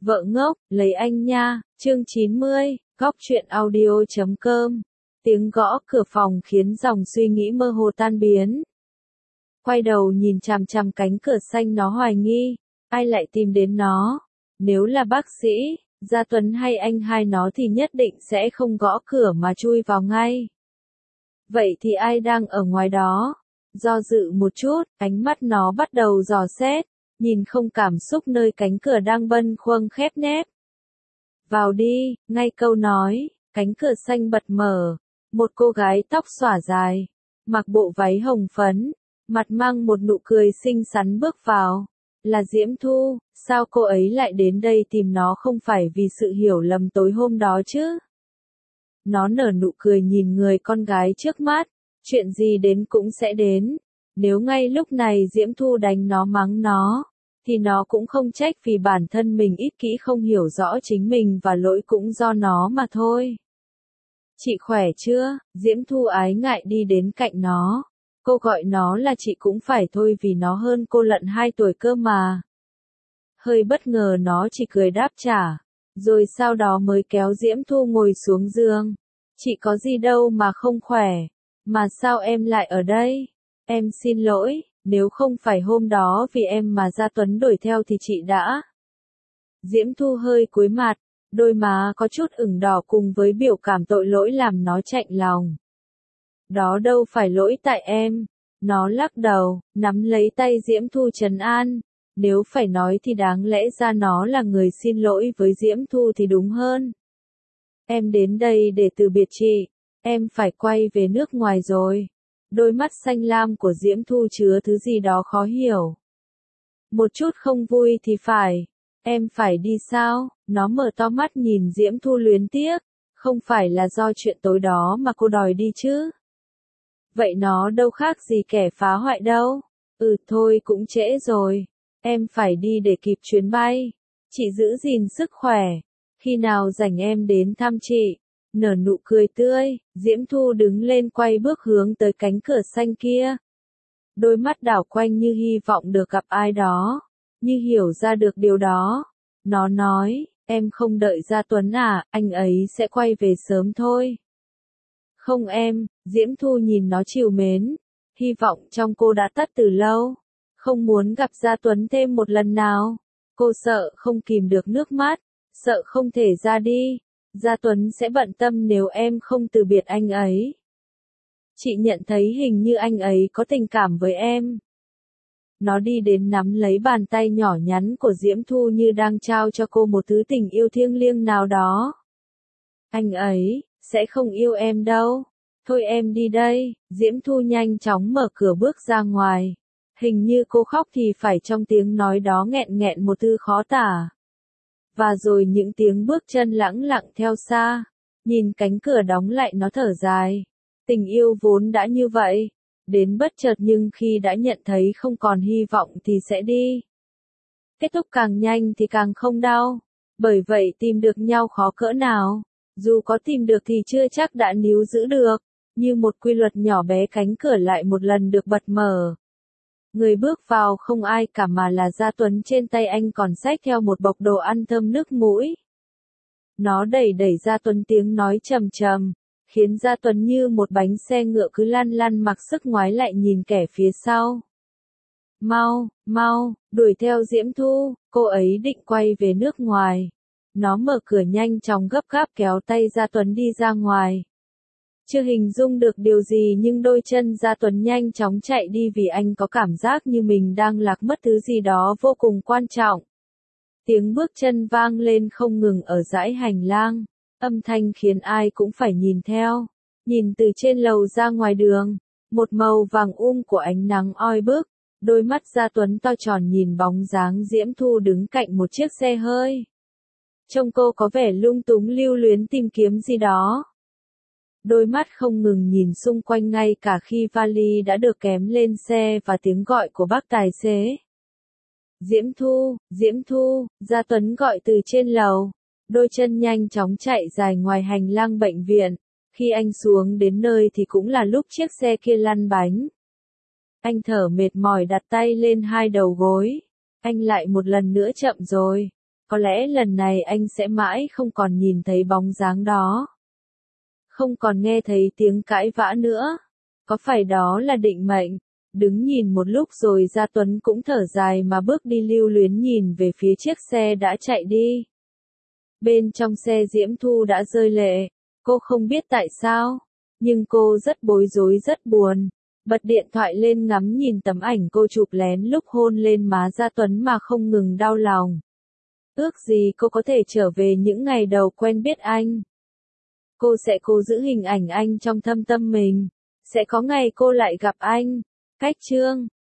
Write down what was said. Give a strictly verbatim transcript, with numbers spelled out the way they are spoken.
Vợ ngốc, lấy anh nha, chương chín mươi, góc truyện audio chấm com. Tiếng gõ cửa phòng khiến dòng suy nghĩ mơ hồ tan biến. Quay đầu nhìn chằm chằm cánh cửa xanh nó hoài nghi, ai lại tìm đến nó? Nếu là bác sĩ, Gia Tuấn hay anh hai nó thì nhất định sẽ không gõ cửa mà chui vào ngay. Vậy thì ai đang ở ngoài đó? Do dự một chút, ánh mắt nó bắt đầu dò xét, nhìn không cảm xúc nơi cánh cửa đang bâng khuâng khép nép. Vào đi, ngay câu nói, cánh cửa xanh bật mở, một cô gái tóc xõa dài, mặc bộ váy hồng phấn, mặt mang một nụ cười xinh xắn bước vào. Là Diễm Thu, sao cô ấy lại đến đây tìm nó không phải vì sự hiểu lầm tối hôm đó chứ? Nó nở nụ cười nhìn người con gái trước mắt, chuyện gì đến cũng sẽ đến. Nếu ngay lúc này Diễm Thu đánh nó mắng nó, thì nó cũng không trách vì bản thân mình ích kỷ không hiểu rõ chính mình và lỗi cũng do nó mà thôi. Chị khỏe chưa? Diễm Thu ái ngại đi đến cạnh nó. Cô gọi nó là chị cũng phải thôi vì nó hơn cô lận hai tuổi cơ mà. Hơi bất ngờ nó chỉ cười đáp trả, rồi sau đó mới kéo Diễm Thu ngồi xuống giường. Chị có gì đâu mà không khỏe, mà sao em lại ở đây? Em xin lỗi, nếu không phải hôm đó vì em mà Gia Tuấn đuổi theo thì chị đã. Diễm Thu hơi cúi mặt, đôi má có chút ửng đỏ cùng với biểu cảm tội lỗi làm nó chạnh lòng. Đó đâu phải lỗi tại em. Nó lắc đầu, nắm lấy tay Diễm Thu trấn an. Nếu phải nói thì đáng lẽ ra nó là người xin lỗi với Diễm Thu thì đúng hơn. Em đến đây để từ biệt chị. Em phải quay về nước ngoài rồi. Đôi mắt xanh lam của Diễm Thu chứa thứ gì đó khó hiểu. Một chút không vui thì phải. Em phải đi sao? Nó mở to mắt nhìn Diễm Thu luyến tiếc. Không phải là do chuyện tối đó mà cô đòi đi chứ? Vậy nó đâu khác gì kẻ phá hoại đâu. Ừ thôi cũng trễ rồi. Em phải đi để kịp chuyến bay. Chị giữ gìn sức khỏe. Khi nào rảnh em đến thăm chị. Nở nụ cười tươi, Diễm Thu đứng lên quay bước hướng tới cánh cửa xanh kia. Đôi mắt đảo quanh như hy vọng được gặp ai đó. Như hiểu ra được điều đó. Nó nói, em không đợi Gia Tuấn à, anh ấy sẽ quay về sớm thôi. Không em, Diễm Thu nhìn nó trìu mến. Hy vọng trong cô đã tắt từ lâu. Không muốn gặp Gia Tuấn thêm một lần nào. Cô sợ không kìm được nước mắt. Sợ không thể ra đi. Gia Tuấn sẽ bận tâm nếu em không từ biệt anh ấy. Chị nhận thấy hình như anh ấy có tình cảm với em. Nó đi đến nắm lấy bàn tay nhỏ nhắn của Diễm Thu như đang trao cho cô một thứ tình yêu thiêng liêng nào đó. Anh ấy sẽ không yêu em đâu. Thôi em đi đây. Diễm Thu nhanh chóng mở cửa bước ra ngoài. Hình như cô khóc thì phải trong tiếng nói đó nghẹn nghẹn một thứ khó tả. Và rồi những tiếng bước chân lãng lặng theo xa. Nhìn cánh cửa đóng lại nó thở dài. Tình yêu vốn đã như vậy. Đến bất chợt nhưng khi đã nhận thấy không còn hy vọng thì sẽ đi. Kết thúc càng nhanh thì càng không đau. Bởi vậy tìm được nhau khó cỡ nào. Dù có tìm được thì chưa chắc đã níu giữ được. Như một quy luật nhỏ bé cánh cửa lại một lần được bật mở. Người bước vào không ai cả mà là Gia Tuấn, trên tay anh còn xách theo một bọc đồ ăn thơm nước mũi. Nó đẩy đẩy Gia Tuấn, tiếng nói trầm trầm, khiến Gia Tuấn như một bánh xe ngựa cứ lăn lăn mặc sức ngoái lại nhìn kẻ phía sau. Mau, mau, đuổi theo Diễm Thu, cô ấy định quay về nước ngoài. Nó mở cửa nhanh chóng gấp gáp kéo tay Gia Tuấn đi ra ngoài. Chưa hình dung được điều gì nhưng đôi chân Gia Tuấn nhanh chóng chạy đi vì anh có cảm giác như mình đang lạc mất thứ gì đó vô cùng quan trọng. Tiếng bước chân vang lên không ngừng ở dãy hành lang, âm thanh khiến ai cũng phải nhìn theo. Nhìn từ trên lầu ra ngoài đường, một màu vàng um của ánh nắng oi bức, đôi mắt Gia Tuấn to tròn nhìn bóng dáng Diễm Thu đứng cạnh một chiếc xe hơi. Trông cô có vẻ lung túng lưu luyến tìm kiếm gì đó. Đôi mắt không ngừng nhìn xung quanh ngay cả khi vali đã được kém lên xe và tiếng gọi của bác tài xế. Diễm Thu, Diễm Thu, Gia Tuấn gọi từ trên lầu. Đôi chân nhanh chóng chạy dài ngoài hành lang bệnh viện. Khi anh xuống đến nơi thì cũng là lúc chiếc xe kia lăn bánh. Anh thở mệt mỏi đặt tay lên hai đầu gối. Anh lại một lần nữa chậm rồi. có lẽ lần này anh sẽ mãi không còn nhìn thấy bóng dáng đó. Không còn nghe thấy tiếng cãi vã nữa. Có phải đó là định mệnh? Đứng nhìn một lúc rồi Gia Tuấn cũng thở dài mà bước đi lưu luyến nhìn về phía chiếc xe đã chạy đi. Bên trong xe Diễm Thu đã rơi lệ. Cô không biết tại sao, nhưng cô rất bối rối rất buồn. Bật điện thoại lên ngắm nhìn tấm ảnh cô chụp lén lúc hôn lên má Gia Tuấn mà không ngừng đau lòng. Ước gì cô có thể trở về những ngày đầu quen biết anh. Cô sẽ cố giữ hình ảnh anh trong thâm tâm mình. Sẽ có ngày cô lại gặp anh. Cách chương